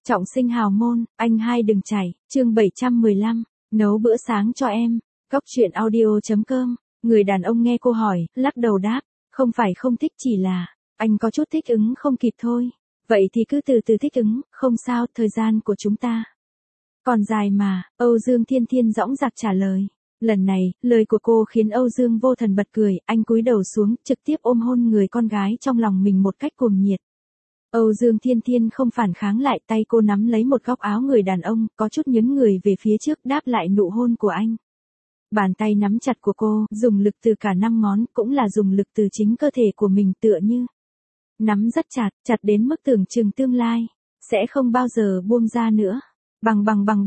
Trọng sinh hào môn, anh hai đừng chảy, chương 715, nấu bữa sáng cho em. Góc truyện audio.com, người đàn ông nghe cô hỏi, lắc đầu đáp, không phải không thích chỉ là, anh có chút thích ứng không kịp thôi. Vậy thì cứ từ từ thích ứng, không sao, thời gian của chúng ta còn dài mà, Âu Dương Thiên Thiên dõng dạc trả lời. Lần này, lời của cô khiến Âu Dương Vô Thần bật cười, anh cúi đầu xuống, trực tiếp ôm hôn người con gái trong lòng mình một cách cuồng nhiệt. Âu Dương Thiên Thiên không phản kháng lại, tay cô nắm lấy một góc áo người đàn ông, có chút nhấn người về phía trước đáp lại nụ hôn của anh. Bàn tay nắm chặt của cô, dùng lực từ cả 5 ngón, cũng là dùng lực từ chính cơ thể của mình tựa như. Nắm rất chặt, chặt đến mức tưởng chừng tương lai, sẽ không bao giờ buông ra nữa. Bằng.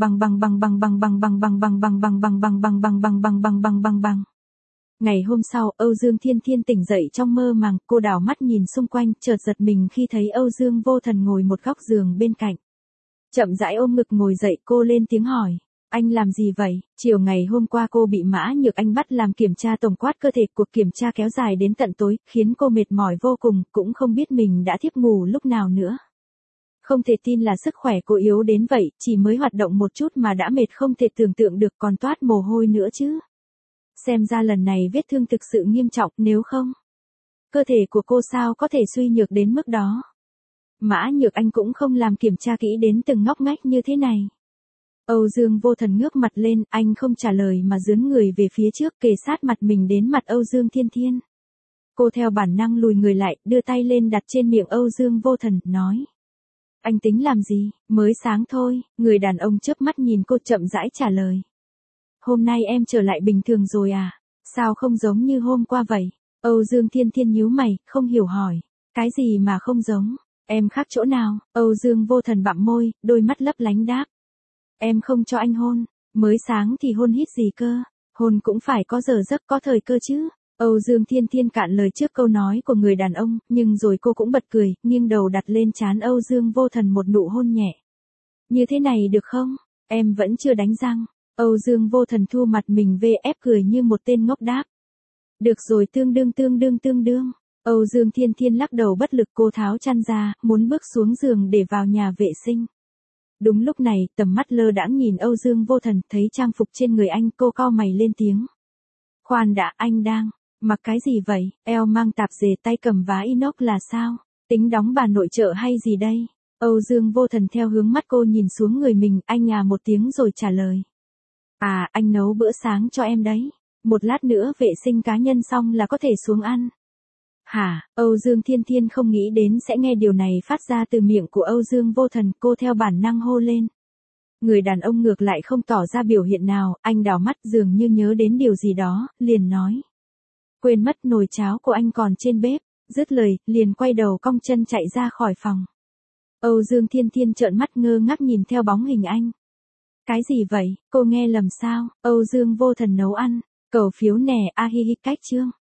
Ngày hôm sau, Âu Dương Thiên Thiên tỉnh dậy trong mơ màng, cô đảo mắt nhìn xung quanh, chợt giật mình khi thấy Âu Dương Vô Thần ngồi một góc giường bên cạnh. Chậm rãi ôm ngực ngồi dậy, cô lên tiếng hỏi, anh làm gì vậy? Chiều ngày hôm qua cô bị Mã Nhược Anh bắt làm kiểm tra tổng quát cơ thể, cuộc kiểm tra kéo dài đến tận tối, khiến cô mệt mỏi vô cùng, cũng không biết mình đã thiếp ngủ lúc nào nữa. Không thể tin là sức khỏe cô yếu đến vậy, chỉ mới hoạt động một chút mà đã mệt không thể tưởng tượng được, còn toát mồ hôi nữa chứ. Xem ra lần này vết thương thực sự nghiêm trọng, nếu không, cơ thể của cô sao có thể suy nhược đến mức đó. Mã Nhược Anh cũng không làm kiểm tra kỹ đến từng ngóc ngách như thế này. Âu Dương Vô Thần ngước mặt lên, anh không trả lời mà dướn người về phía trước, kề sát mặt mình đến mặt Âu Dương Thiên Thiên. Cô theo bản năng lùi người lại, đưa tay lên đặt trên miệng Âu Dương Vô Thần, nói. Anh tính làm gì? Mới sáng thôi, người đàn ông chớp mắt nhìn cô chậm rãi trả lời. Hôm nay em trở lại bình thường rồi à? Sao không giống như hôm qua vậy? Âu Dương Thiên Thiên nhíu mày, không hiểu hỏi. Cái gì mà không giống? Em khác chỗ nào? Âu Dương Vô Thần bặm môi, đôi mắt lấp lánh đáp. Em không cho anh hôn. Mới sáng thì hôn hít gì cơ? Hôn cũng phải có giờ giấc, có thời cơ chứ. Âu Dương Thiên Thiên cạn lời trước câu nói của người đàn ông, nhưng rồi cô cũng bật cười, nghiêng đầu đặt lên trán Âu Dương Vô Thần một nụ hôn nhẹ. Như thế này được không? Em vẫn chưa đánh răng. Âu Dương Vô Thần thu mặt mình về ép cười như một tên ngốc đáp. Được rồi, tương đương. Âu Dương Thiên Thiên lắc đầu bất lực, cô tháo chăn ra, muốn bước xuống giường để vào nhà vệ sinh. Đúng lúc này, tầm mắt lơ đãng nhìn Âu Dương Vô Thần, thấy trang phục trên người anh, cô cau mày lên tiếng. Khoan đã, anh đang mặc cái gì vậy? Eo mang tạp dề, tay cầm vá inox là sao? Tính đóng bà nội trợ hay gì đây? Âu Dương Vô Thần theo hướng mắt cô nhìn xuống người mình, anh à một tiếng rồi trả lời. À, anh nấu bữa sáng cho em đấy. Một lát nữa vệ sinh cá nhân xong là có thể xuống ăn. Hả? Âu Dương Thiên Thiên không nghĩ đến sẽ nghe điều này phát ra từ miệng của Âu Dương Vô Thần, cô theo bản năng hô lên. Người đàn ông ngược lại không tỏ ra biểu hiện nào, anh đảo mắt dường như nhớ đến điều gì đó, liền nói. Quên mất nồi cháo của anh còn trên bếp, dứt lời, liền quay đầu cong chân chạy ra khỏi phòng. Âu Dương Thiên Thiên trợn mắt ngơ ngác nhìn theo bóng hình anh. Cái gì vậy, cô nghe lầm sao? Âu Dương Vô Thần nấu ăn, cầu phiếu nè, a hi hi cách chương.